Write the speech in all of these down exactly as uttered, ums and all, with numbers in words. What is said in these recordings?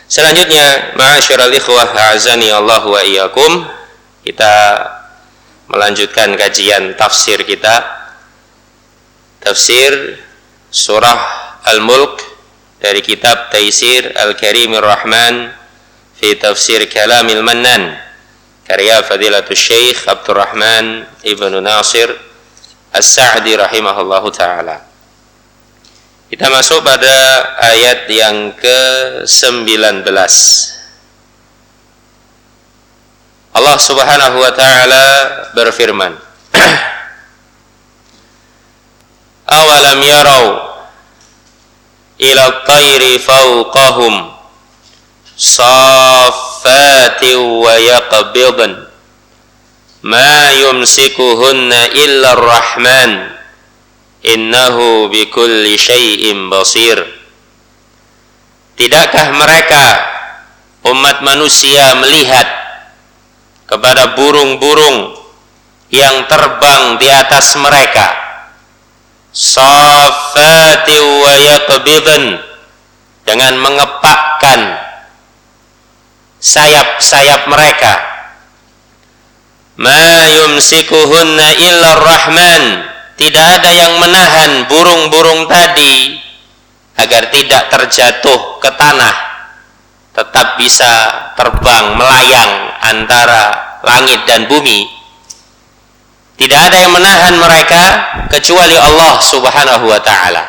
Selanjutnya, ma'asyiral ikhwah a'azani Allah wa iyyakum, kita melanjutkan kajian tafsir kita, tafsir surah Al-Mulk dari kitab Taisir Al-Karimir Rahman fi Tafsir Kalamil Mannan, karya Fadilatul Syekh Abdurrahman Ibnu Nasir As-Sa'di rahimahullahu ta'ala. Kita masuk pada ayat yang ke sembilan belas. Allah Subhanahu wa ta'ala berfirman, awalam yarau ila at-tayri fawqahum saffati wa yaqbidan ma yumsikuhunna illa ar-rahman innahu bikulli syai'in basir. Tidakkah mereka umat manusia melihat kepada burung-burung yang terbang di atas mereka, saffati wa yaqbidan, dengan mengepakkan sayap-sayap mereka, ma yumsikuhunna illa ar-rahman, tidak ada yang menahan burung-burung tadi agar tidak terjatuh ke tanah, tetap bisa terbang melayang antara langit dan bumi. Tidak ada yang menahan mereka kecuali Allah Subhanahu wa ta'ala.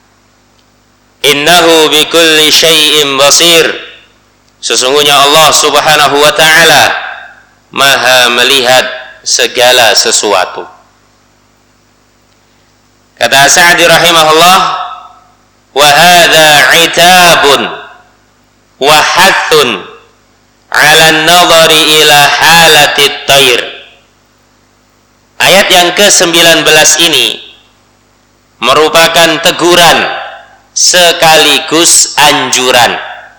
Innahu bikulli syai'in basir, sesungguhnya Allah Subhanahu wa ta'ala maha melihat segala sesuatu. Kata Sa'di rahimahullah, wa hadza 'itabun wa hathun 'ala an-nadhari ila halati at-tayr. Ayat yang ke sembilan belas ini merupakan teguran sekaligus anjuran.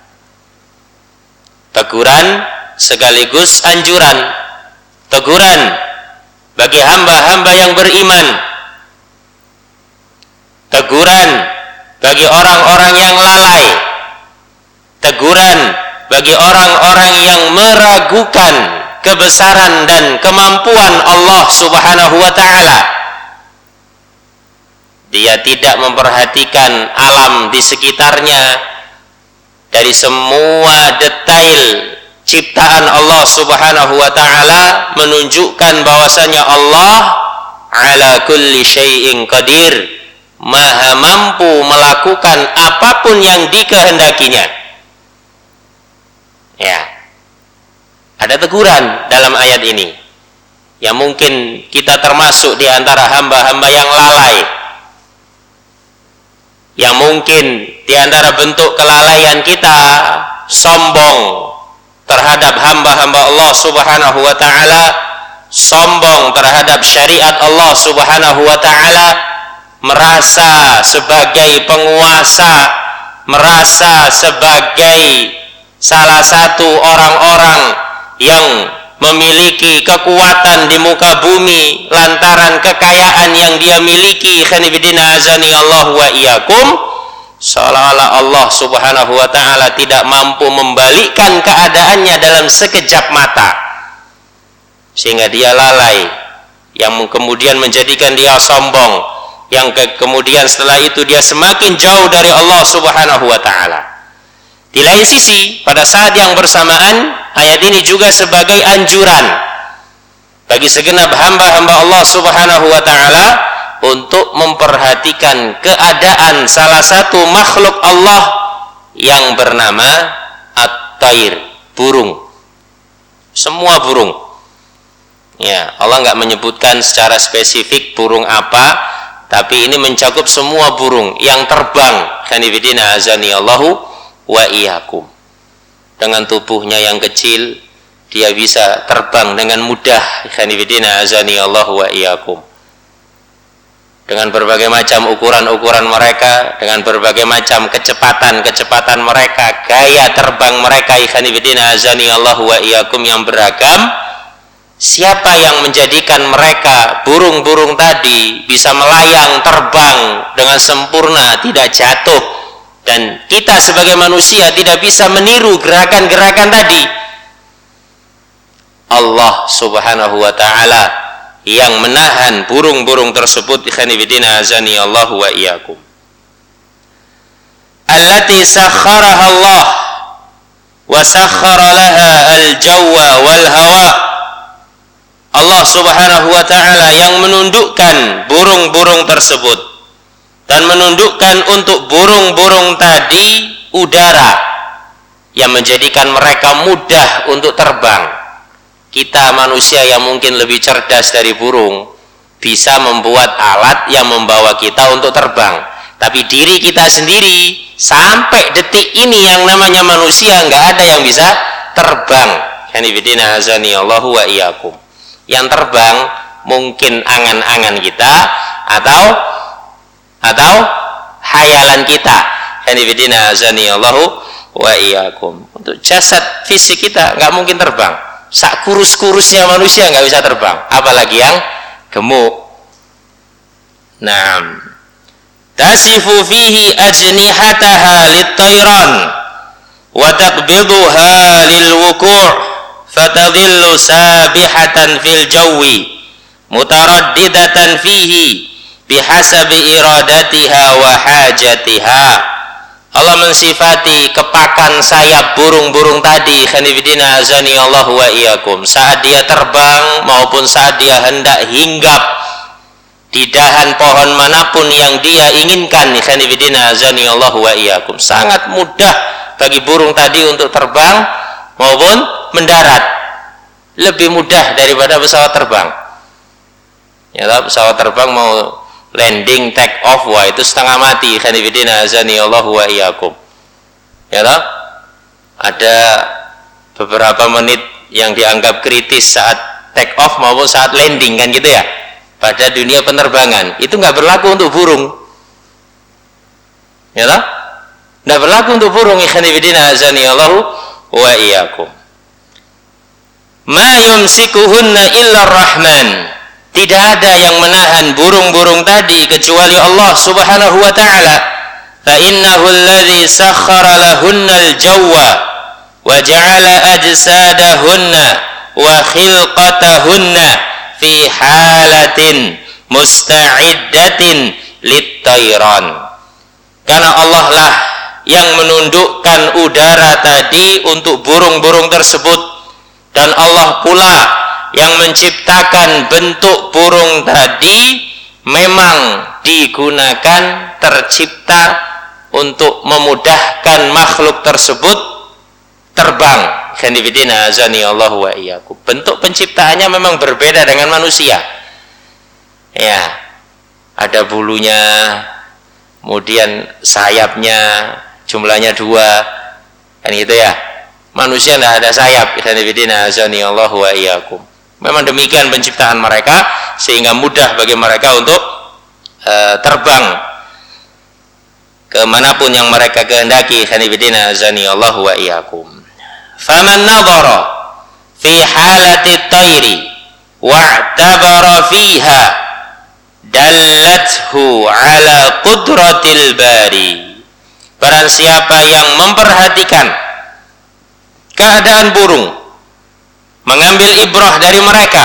Teguran sekaligus anjuran. Teguran bagi hamba-hamba yang beriman, teguran bagi orang-orang yang lalai, teguran bagi orang-orang yang meragukan kebesaran dan kemampuan Allah Subhanahu wa ta'ala. Dia tidak memperhatikan alam di sekitarnya, dari semua detail ciptaan Allah Subhanahu wa ta'ala menunjukkan bahwasanya Allah ala kulli syai'in qadir, maha mampu melakukan apapun yang dikehendakinya. Ya, ada teguran dalam ayat ini yang mungkin kita termasuk di antara hamba-hamba yang lalai, yang mungkin di antara bentuk kelalaian kita sombong terhadap hamba-hamba Allah Subhanahu wa ta'ala, sombong terhadap syariat Allah Subhanahu wa ta'ala, merasa sebagai penguasa, merasa sebagai salah satu orang-orang yang memiliki kekuatan di muka bumi lantaran kekayaan yang dia miliki. Khanibidina azani Allah wa iyyakum, seolah-olah Allah Subhanahu wa ta'ala tidak mampu membalikkan keadaannya dalam sekejap mata, sehingga dia lalai, yang kemudian menjadikan dia sombong, yang ke kemudian setelah itu dia semakin jauh dari Allah Subhanahu wa ta'ala. Di lain sisi, pada saat yang bersamaan, ayat ini juga sebagai anjuran bagi segenap hamba-hamba Allah Subhanahu wa ta'ala untuk memperhatikan keadaan salah satu makhluk Allah yang bernama at-tayr, burung. Semua burung. Ya, Allah nggak menyebutkan secara spesifik burung apa, tapi ini mencakup semua burung yang terbang. Khanifidina azani Allahu wa iyyakum. Dengan tubuhnya yang kecil, dia bisa terbang dengan mudah. Khanifidina azani Allahu wa iyyakum. Dengan berbagai macam ukuran-ukuran mereka, dengan berbagai macam kecepatan-kecepatan mereka, gaya terbang mereka, khanifidina azani Allahu wa iyyakum, yang beragam. Siapa yang menjadikan mereka burung-burung tadi bisa melayang terbang dengan sempurna, tidak jatuh Dan kita sebagai manusia tidak bisa meniru gerakan-gerakan tadi. Allah subhanahu wa ta'ala yang menahan burung-burung tersebut. Ikhwani fillah azani Allah wa iyyakum. Allati sakharaha Allah wa sakhara laha al-jawwa wal hawa. Allah subhanahu wa ta'ala yang menundukkan burung-burung tersebut dan menundukkan untuk burung-burung tadi udara yang menjadikan mereka mudah untuk terbang. Kita manusia yang mungkin lebih cerdas dari burung bisa membuat alat yang membawa kita untuk terbang, tapi diri kita sendiri sampai detik ini yang namanya manusia nggak ada yang bisa terbang. Hanifidina azani Allahu wa iyyakum. Yang terbang mungkin angan-angan kita atau atau hayalan kita. Hanifidina azani Allahu wa iyyakum. Untuk jasad fisik kita nggak mungkin terbang. Sak kurus-kurusnya manusia nggak bisa terbang, apalagi yang gemuk. Naam. Tasifu fihi ajnihataha lit-tayran wa taqbiduha lil-wuku' fatadhillu sabihatan fil jawi mutaraddidatan fihi bihasabi iradatiha wa hajatiha. Allah mensifati kepakan sayap burung-burung tadi, khanifidina azani Allah wa iyyakum, saat dia terbang maupun saat dia hendak hinggap di dahan pohon manapun yang dia inginkan, khanifidina azani Allah wa iyyakum. Sangat mudah bagi burung tadi untuk terbang maupun mendarat, lebih mudah daripada pesawat terbang. Ya, pesawat terbang mau landing, take off, wah itu setengah mati. Khanifidina azani Allah wa iyyakum. Ya lah, ada beberapa menit yang dianggap kritis saat take off maupun saat landing, kan gitu ya, pada dunia penerbangan. Itu nggak berlaku untuk burung. Ya lah, nggak berlaku untuk burung. Khanifidina azani Allah wa iyyakum. Ma yumsikuhunna illa rahman. Tidak ada yang menahan burung-burung tadi kecuali Allah subhanahu wa ta'ala. Fa innahu alladhi sakhara lahunna al-jawwa wa ja'ala ajsadahunna wa khilqatahunna fi halatin musta'iddatin lit-tayran. Karena Allah lah yang menundukkan udara tadi untuk burung-burung tersebut, dan Allah pula yang menciptakan bentuk burung tadi memang digunakan, tercipta untuk memudahkan makhluk tersebut terbang. Khanifidina azani Allah wa iyyakum. Bentuk penciptaannya memang berbeda dengan manusia. Ya, ada bulunya, kemudian sayapnya jumlahnya dua, kan gitu ya. Manusia tidak ada sayap. Khanifidina azani Allah wa iyyakum. Memang demikian penciptaan mereka, sehingga mudah bagi mereka untuk uh, terbang kemanapun yang mereka kehendaki. Khanifidina azani Allah wa iyyakum. Faman nadhara fi halati tayri wa'tabara fiha dallathu ala qudratil bari. Barang siapa yang memperhatikan keadaan burung, mengambil ibrah dari mereka,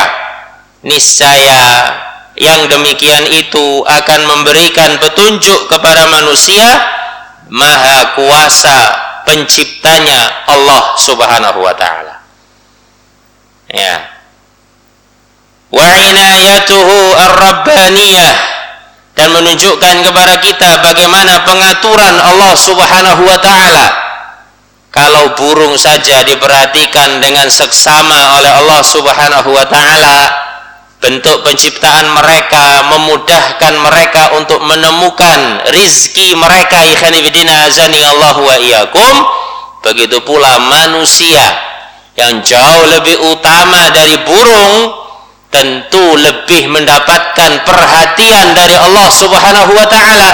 niscaya yang demikian itu akan memberikan petunjuk kepada manusia maha kuasa penciptanya Allah subhanahu wa ta'ala. Ya. Wa inayatuhu ar-rabbaniyah, dan menunjukkan kepada kita bagaimana pengaturan Allah subhanahu wa ta'ala. Kalau burung saja diperhatikan dengan seksama oleh Allah subhanahu wa ta'ala, bentuk penciptaan mereka memudahkan mereka untuk menemukan rizki mereka. Ikhanifidina azani Allah wa iyyakum. Begitu pula manusia yang jauh lebih utama dari burung, tentu lebih mendapatkan perhatian dari Allah subhanahu wa ta'ala.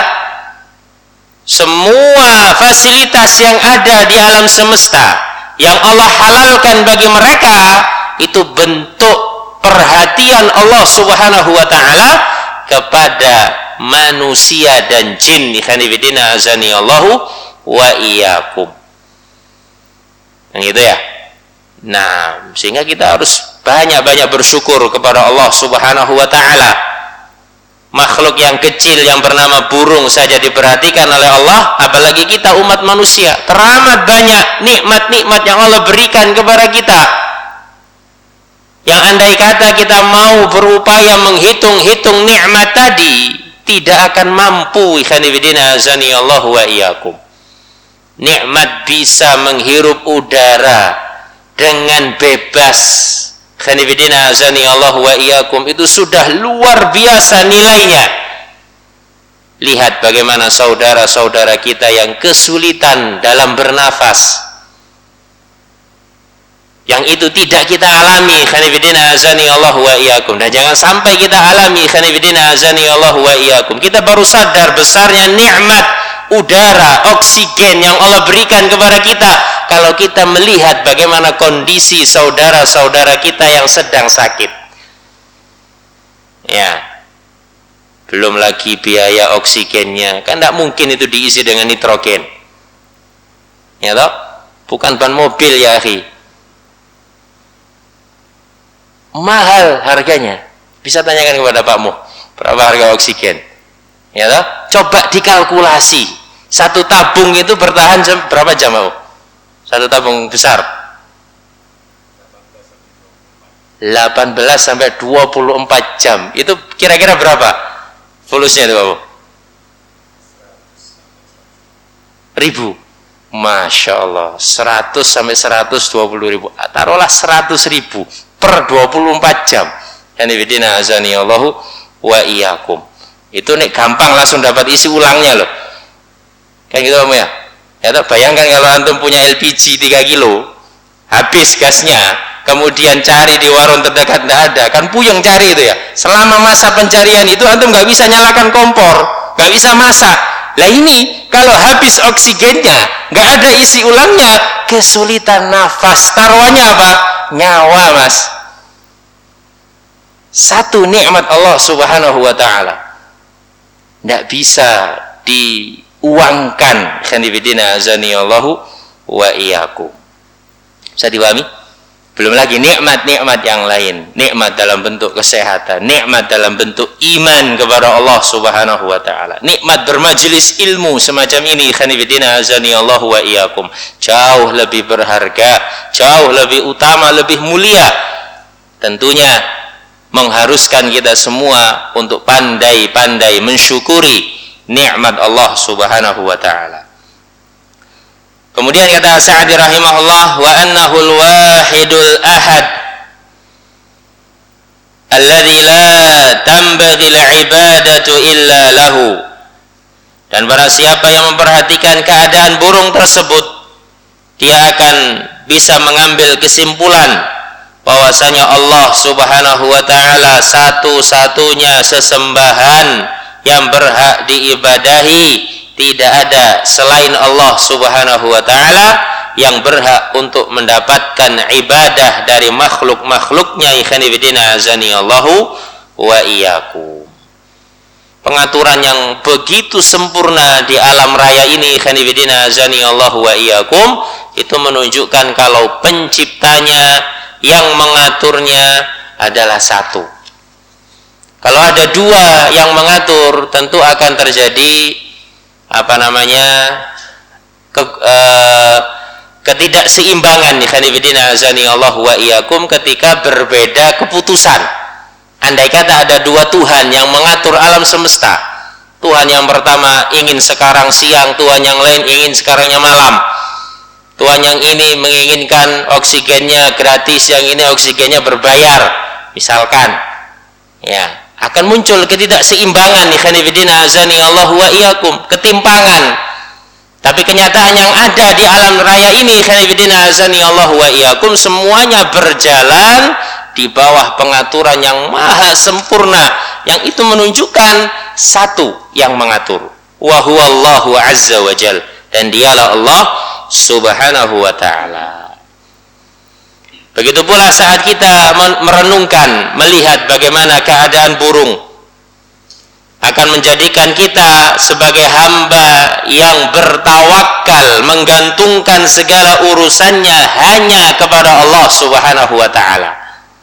Semua fasilitas yang ada di alam semesta yang Allah halalkan bagi mereka, itu bentuk perhatian Allah subhanahu wa ta'ala kepada manusia dan jin. Ikhanifidina azani Allahu wa iyyakum. Yang itu ya. Nah, sehingga kita harus banyak-banyak bersyukur kepada Allah Subhanahu wa taala. Makhluk yang kecil yang bernama burung saja diperhatikan oleh Allah, apalagi kita umat manusia. Teramat banyak nikmat-nikmat yang Allah berikan kepada kita, yang andai kata kita mau berupaya menghitung-hitung nikmat tadi, tidak akan mampu. Ikhwan fillah azani Allah wa iyyakum. Nikmat bisa menghirup udara dengan bebas. Ikhwan fillah azani Allah wa iyyakum, itu sudah luar biasa nilainya. Lihat bagaimana saudara-saudara kita yang kesulitan dalam bernafas, yang itu tidak kita alami. Ikhwan fillah azani Allah wa iyyakum, dan jangan sampai kita alami. Ikhwan fillah azani Allah wa iyyakum, kita baru sadar besarnya nikmat udara, oksigen yang Allah berikan kepada kita kalau kita melihat bagaimana kondisi saudara-saudara kita yang sedang sakit. Ya, belum lagi biaya oksigennya, kan tidak mungkin itu diisi dengan nitrogen, ya toh? Bukan ban mobil ya akhi, mahal harganya. Bisa tanyakan kepada Pakmu berapa harga oksigen, ya toh? Coba dikalkulasi, satu tabung itu bertahan berapa jam, Pak? Satu tabung besar delapan belas sampai dua puluh empat jam. Itu kira-kira berapa volusnya itu, Pak? Ribu. Masya Allah, seratus sampai seratus dua puluh ribu. Taruhlah seratus ribu per dua puluh empat jam. Yani bidina azani Allahu wa iyyakum. Itu nek gampang langsung dapat isi ulangnya loh. Kayak gitu Om ya. Ya toh, bayangkan kalau antum punya L P G tiga kilo, habis gasnya, kemudian cari di warung terdekat tidak ada, kan puyeng cari itu ya. Selama masa pencarian itu antum nggak bisa nyalakan kompor, nggak bisa masak. Lah ini kalau habis oksigennya, nggak ada isi ulangnya, kesulitan nafas. Taruhannya apa? Nyawa, Mas. Satu nikmat Allah Subhanahu wa taala tidak bisa diuangkan. Khanifidina azani Allahu wa iyyakum. Bisa dipahami? Belum lagi nikmat-nikmat yang lain, nikmat dalam bentuk kesehatan, nikmat dalam bentuk iman kepada Allah Subhanahu wa taala, nikmat bermajelis ilmu semacam ini. Khanifidina azani Allahu wa iyyakum, jauh lebih berharga, jauh lebih utama, lebih mulia. Tentunya mengharuskan kita semua untuk pandai-pandai mensyukuri nikmat Allah Subhanahu wa taala. Kemudian kata Sa'di rahimahullah, wa annahu al-wahidul ahad alladzi la tanbaghi al-ibadatu illa lahu. Dan barang siapa yang memperhatikan keadaan burung tersebut, dia akan bisa mengambil kesimpulan bahwasanya Allah Subhanahu wa taala satu-satunya sesembahan yang berhak diibadahi. Tidak ada selain Allah Subhanahu wa taala yang berhak untuk mendapatkan ibadah dari makhluk-makhluknya. Ikhwanifidina azani Allahu wa iyyakum. Pengaturan yang begitu sempurna di alam raya ini, ikhwanifidina azani Allahu wa iyyakum, itu menunjukkan kalau penciptanya yang mengaturnya adalah satu. Kalau ada dua yang mengatur, tentu akan terjadi apa namanya ke, uh, ketidakseimbangan. Ikhwanifidina azani Allah wa iyyakum, ketika berbeda keputusan. Andai kata ada dua Tuhan yang mengatur alam semesta, Tuhan yang pertama ingin sekarang siang, Tuhan yang lain ingin sekarangnya malam. Tuhan yang ini menginginkan oksigennya gratis, yang ini oksigennya berbayar, misalkan, ya, akan muncul ketidakseimbangan. Ikhwanifidina azani Allah wa iyyakum, ketimpangan. Tapi kenyataan yang ada di alam raya ini, ikhwanifidina azani Allah wa iyyakum, semuanya berjalan di bawah pengaturan yang maha sempurna, yang itu menunjukkan satu yang mengatur, wa huwallahu azza wa jal, dan dialah Allah Subhanahu wa ta'ala. Begitu pula saat kita merenungkan, melihat bagaimana keadaan burung, akan menjadikan kita sebagai hamba yang bertawakal, menggantungkan segala urusannya hanya kepada Allah Subhanahu wa taala.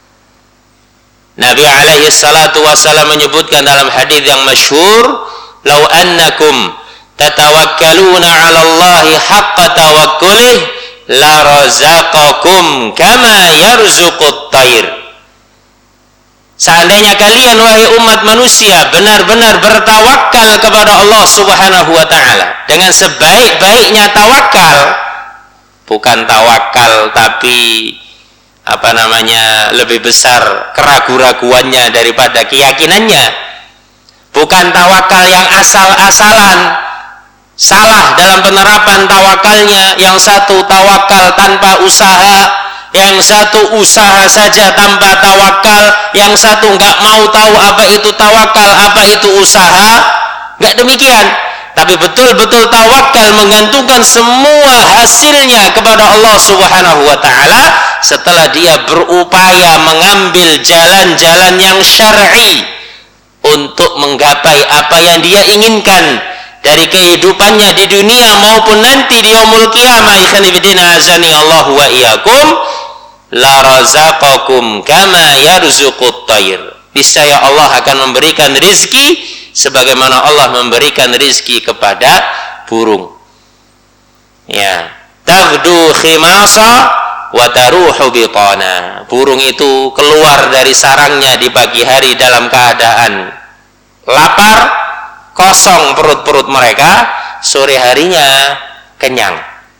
Nabi alaihi salatu wasallam menyebutkan dalam hadis yang masyhur, "Lau annakum tatawakkaluna 'ala Allahi haqqa tawakkulih la razaqakum kama yarzuqut thair." Seandainya kalian wahai umat manusia benar-benar bertawakal kepada Allah Subhanahu wa taala dengan sebaik-baiknya tawakal, bukan tawakal tapi apa namanya lebih besar keraguan-raguannya daripada keyakinannya, bukan tawakal yang asal-asalan, salah dalam penerapan tawakalnya, yang satu tawakal tanpa usaha, yang satu usaha saja tanpa tawakal, yang satu nggak mau tahu apa itu tawakal, apa itu usaha. Nggak demikian, tapi betul-betul tawakal menggantungkan semua hasilnya kepada Allah Subhanahu wa taala setelah dia berupaya mengambil jalan-jalan yang syar'i untuk menggapai apa yang dia inginkan dari kehidupannya di dunia maupun nanti di yaumul qiyamah. Ikhwani fillah azani Allah wa iyyakum, la razaqakum kama yarzuqut thair. Niscaya Allah akan memberikan rizki sebagaimana Allah memberikan rizki kepada burung. Ya, taghdu khimasa wa taruhu bitana. Burung itu keluar dari sarangnya di pagi hari dalam keadaan lapar, kosong perut-perut mereka, sore harinya kenyang.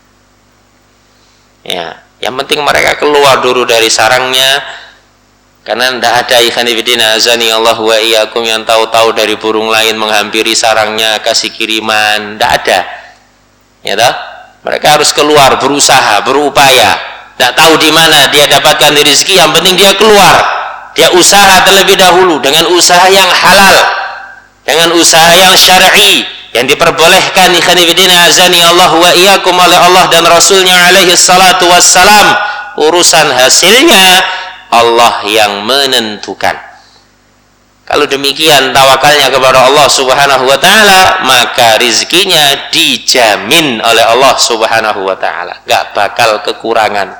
Ya, yang penting mereka keluar dulu dari sarangnya, karena tidak ada ikhwani fillah azani Allah wa iyyakum yang tahu-tahu dari burung lain menghampiri sarangnya kasih kiriman, tidak ada. Ya toh? Mereka harus keluar, berusaha, berupaya. Tidak tahu di mana dia dapatkan rezeki, yang penting dia keluar. Dia usaha terlebih dahulu dengan usaha yang halal, dengan usaha yang syar'i, yang diperbolehkan ikhwani fillah azani Allah wa iyyakum oleh Allah dan Rasulnya alaihi salatu wassalam. Urusan hasilnya Allah yang menentukan. Kalau demikian tawakalnya kepada Allah Subhanahu wa taala, maka rizkinya dijamin oleh Allah Subhanahu wa taala, enggak bakal kekurangan.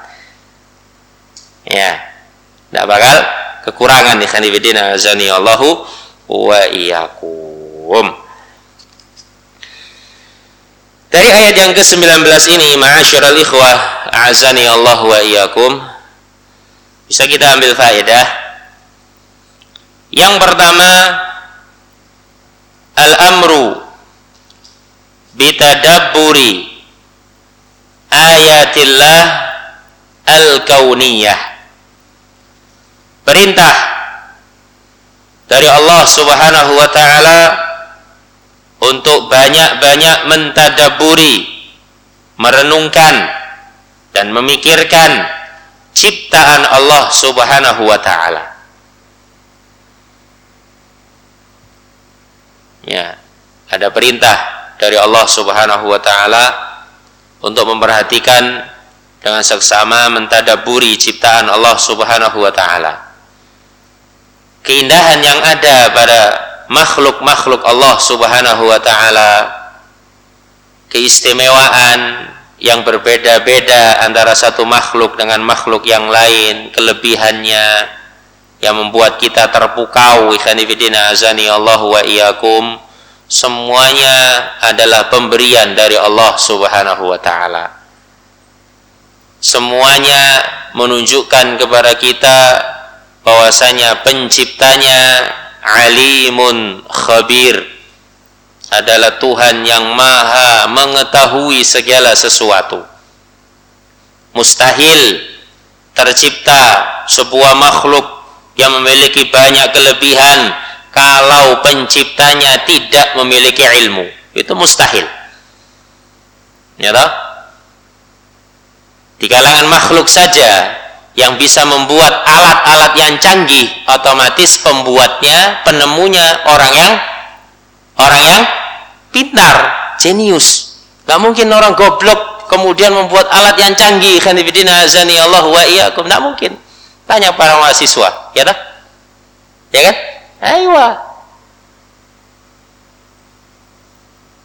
Ya, enggak bakal kekurangan ikhwani fillah azani Allah wa iyyakum. Dari ayat yang ke sembilan belas ini, ma'asyiral ikhwah a'azani Allah wa iyyakum, bisa kita ambil faedah. Yang pertama, al-amru bitadabburi ayatillah al-kauniyah. Perintah dari Allah Subhanahu wa taala untuk banyak-banyak mentadaburi, merenungkan dan memikirkan ciptaan Allah Subhanahu wa taala. Ya, ada perintah dari Allah Subhanahu wa taala untuk memperhatikan dengan seksama mentadaburi ciptaan Allah Subhanahu wa taala. Keindahan yang ada pada makhluk-makhluk Allah Subhanahu wa taala, keistimewaan yang berbeda-beda antara satu makhluk dengan makhluk yang lain, kelebihannya yang membuat kita terpukau ikhwani fillah azani Allah wa iyyakum, semuanya adalah pemberian dari Allah Subhanahu wa taala. Semuanya menunjukkan kepada kita bahwasanya penciptanya alimun khabir, adalah Tuhan yang maha mengetahui segala sesuatu. Mustahil tercipta sebuah makhluk yang memiliki banyak kelebihan kalau penciptanya tidak memiliki ilmu. Itu mustahil. Ya toh? Di kalangan makhluk saja yang bisa membuat alat-alat yang canggih, otomatis pembuatnya, penemunya orang yang orang yang pintar, jenius. Gak mungkin orang goblok kemudian membuat alat yang canggih. Khanifidina azani Allah wa iyyakum, gak mungkin. Tanya para mahasiswa, ya tak? Ya kan? Aiywa.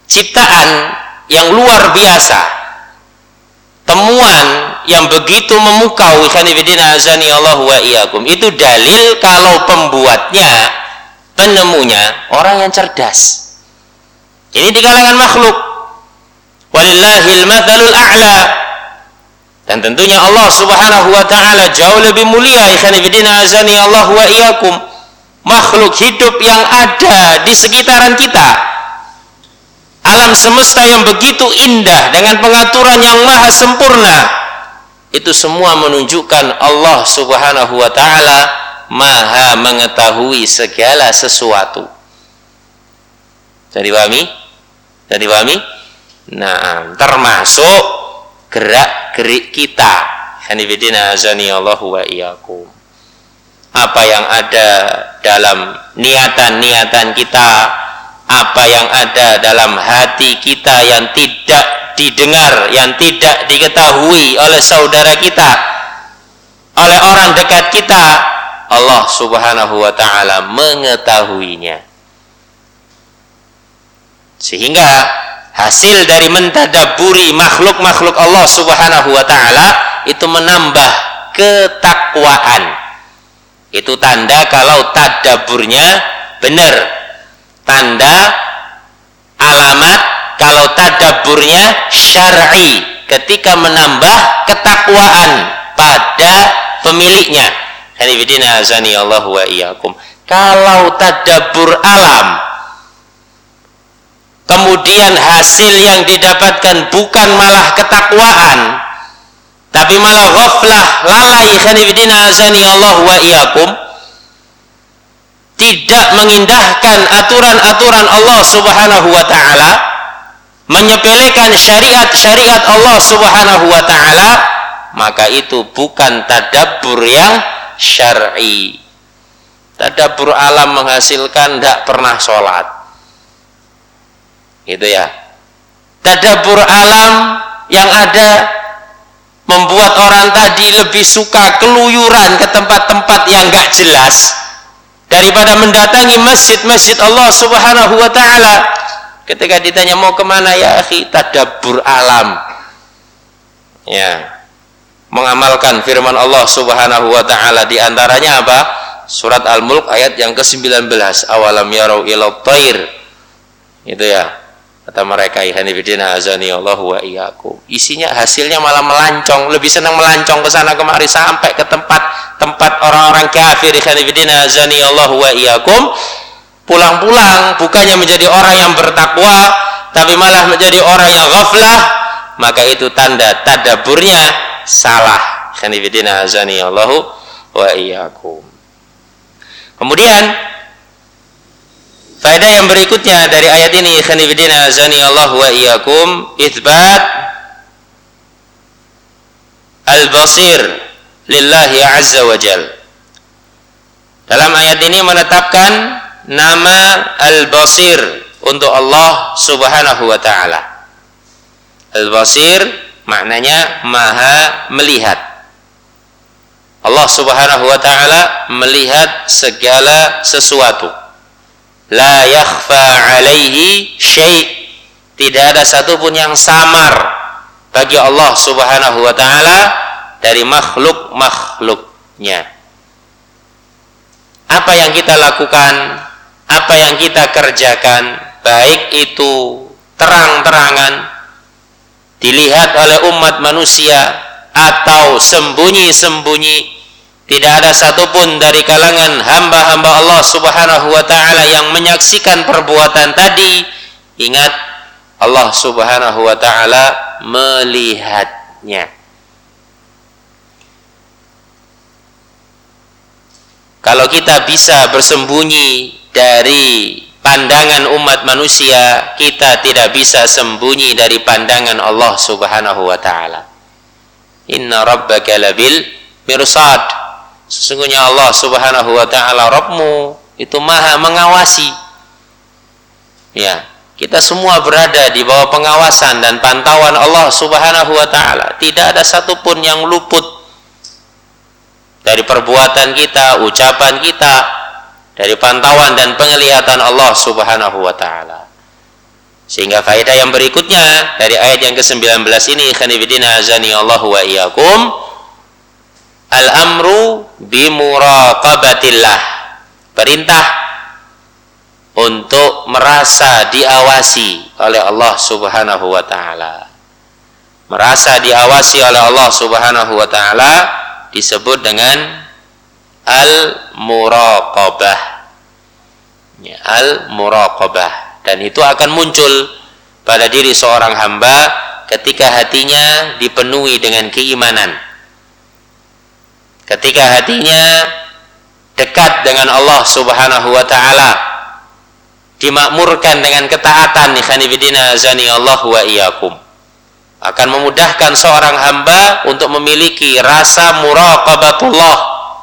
ciptaan yang luar biasa, temuan yang begitu memukau, ikhwan fillah azani Allah wa iyyakum, itu dalil kalau pembuatnya, penemunya orang yang cerdas. Ini di kalangan makhluk. Walillahil matsalul a'la. Dan tentunya Allah Subhanahu wa taala jauh lebih mulia, ikhwan fillah azani Allah wa iyyakum. Makhluk hidup yang ada di sekitaran kita, alam semesta yang begitu indah dengan pengaturan yang maha sempurna, itu semua menunjukkan Allah Subhanahu wa taala maha mengetahui segala sesuatu. Jadi pahami? Jadi pahami? Nah, termasuk gerak-gerik kita. Hanifidina azani Allahu wa iyyakum. Apa yang ada dalam niatan-niatan kita, apa yang ada dalam hati kita yang tidak didengar, yang tidak diketahui oleh saudara kita, oleh orang dekat kita, Allah Subhanahu wa taala mengetahuinya. Sehingga hasil dari mentadaburi makhluk-makhluk Allah Subhanahu wa taala itu menambah ketakwaan. Itu tanda kalau tadaburnya benar. Tanda alamat kalau tadaburnya syar'i, ketika menambah ketakwaan pada pemiliknya. Hanifidina azani Allah wa iyyakum. Kalau tadabur alam, kemudian hasil yang didapatkan bukan malah ketakwaan, tapi malah ghaflah, lalai, hanifidina azani Allah wa iyyakum, tidak mengindahkan aturan-aturan Allah Subhanahu wa taala, menyepelekan syariat-syariat Allah Subhanahu wa taala, maka itu bukan tadabbur yang syar'i. Tadabbur alam menghasilkan tidak pernah sholat, gitu ya. Tadabbur alam yang ada membuat orang tadi lebih suka keluyuran ke tempat-tempat yang gak jelas daripada mendatangi masjid-masjid Allah Subhanahu wa taala. Ketika ditanya mau kemana, ya akhi, tadabbur alam, ya, mengamalkan firman Allah Subhanahu wa taala. Di antaranya apa? Surat Al-Mulk ayat yang ke sembilan belas, awalam yarau ila thair, itu ya. Kata mereka, hanifidina azani Allah wa iyyakum, isinya hasilnya malah melancong, lebih senang melancong ke sana kemari sampai ke tempat-tempat orang-orang kafir. Hanifidina azani Allah wa iyyakum, pulang-pulang bukannya menjadi orang yang bertakwa, tapi malah menjadi orang yang ghaflah, maka itu tanda tadaburnya salah. Hanifidina azani Allah wa iyyakum. Kemudian faedah yang berikutnya dari ayat ini, khanifidina azani Allah wa iyyakum, itsbat al-basir lillahi azza wa jal. Dalam ayat ini menetapkan nama al-basir untuk Allah Subhanahu wa taala. Al-basir maknanya maha melihat. Allah Subhanahu wa taala melihat segala sesuatu. La yakhfa alaihi syai', tidak ada satupun yang samar bagi Allah Subhanahu wa taala dari makhluk-makhluknya. Apa yang kita lakukan, apa yang kita kerjakan, baik itu terang-terangan dilihat oleh umat manusia atau sembunyi-sembunyi, tidak ada satupun dari kalangan hamba-hamba Allah Subhanahu wa taala yang menyaksikan perbuatan tadi. Ingat, Allah Subhanahu wa taala melihatnya. Kalau kita bisa bersembunyi dari pandangan umat manusia, kita tidak bisa sembunyi dari pandangan Allah Subhanahu wa taala. Inna rabbaka labil mirsad. Sesungguhnya Allah Subhanahu wa taala, Rabbmu itu maha mengawasi. Ya, kita semua berada di bawah pengawasan dan pantauan Allah Subhanahu wa taala. Tidak ada satupun yang luput dari perbuatan kita, ucapan kita, dari pantauan dan penglihatan Allah Subhanahu wa taala. Sehingga faedah yang berikutnya dari ayat yang ke sembilan belas ini, khanifidina azani Allahu wa iyyakum, al-amru bimuraqabatillah, perintah untuk merasa diawasi oleh Allah Subhanahu wa taala. Merasa diawasi oleh Allah Subhanahu wa taala disebut dengan al-muraqabah. Ya, al-muraqabah, dan itu akan muncul pada diri seorang hamba ketika hatinya dipenuhi dengan keimanan. Ketika hatinya dekat dengan Allah Subhanahu wa taala, dimakmurkan dengan ketaatan, ikhwanifidina azani Allah wa iyyakum, akan memudahkan seorang hamba untuk memiliki rasa muraqabatullah,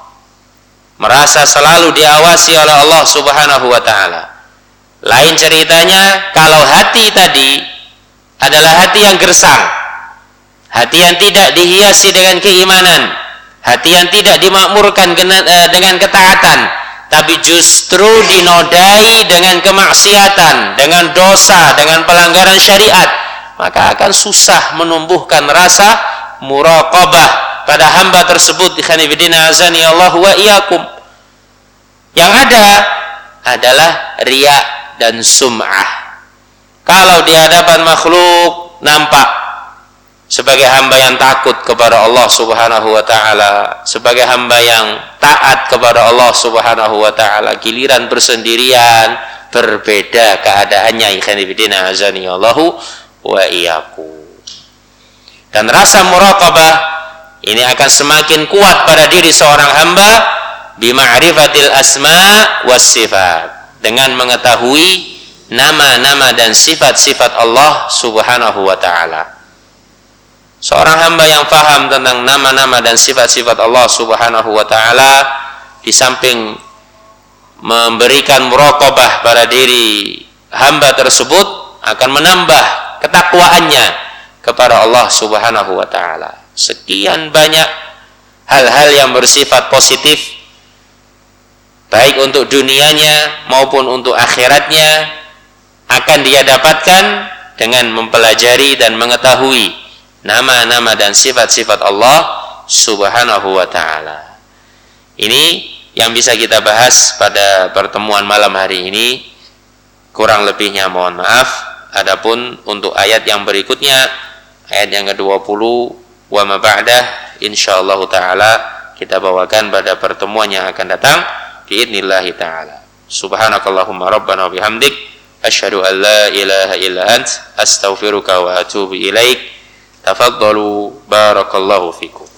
merasa selalu diawasi oleh Allah Subhanahu wa taala. Lain ceritanya kalau hati tadi adalah hati yang gersang, hati yang tidak dihiasi dengan keimanan, hati yang tidak dimakmurkan dengan ketaatan, tapi justru dinodai dengan kemaksiatan, dengan dosa, dengan pelanggaran syariat, maka akan susah menumbuhkan rasa muraqabah pada hamba tersebut. Ikhwanifidina azani Allah wa iyyakum. Yang ada adalah riya dan sum'ah. Kalau di hadapan makhluk nampak sebagai hamba yang takut kepada Allah Subhanahu wa taala, sebagai hamba yang taat kepada Allah Subhanahu wa taala, giliran bersendirian berbeda keadaannya. Ikhwanifidina azani Allahu wa iyyakum. Dan rasa muraqabah ini akan semakin kuat pada diri seorang hamba bima'rifatil asma was sifat, dengan mengetahui nama-nama dan sifat-sifat Allah Subhanahu wa taala. Seorang hamba yang faham tentang nama-nama dan sifat-sifat Allah Subhanahu wa taala, di samping memberikan muraqabah pada diri hamba tersebut, akan menambah ketakwaannya kepada Allah Subhanahu wa taala. Sekian banyak hal-hal yang bersifat positif, baik untuk dunianya maupun untuk akhiratnya, akan dia dapatkan dengan mempelajari dan mengetahui nama-nama dan sifat-sifat Allah Subhanahu wa taala. Ini yang bisa kita bahas pada pertemuan malam hari ini. Kurang lebihnya mohon maaf. Adapun untuk ayat yang berikutnya, ayat yang ke dua puluh wa ma ba'dah, insyaallah taala kita bawakan pada pertemuan yang akan datang biidznillah taala. Subhanakallahumma rabbana wa bihamdik, asyhadu an la ilaha illa ant, astaghfiruka wa atubu ilaik. Tafaddalu, barakallahu fikum.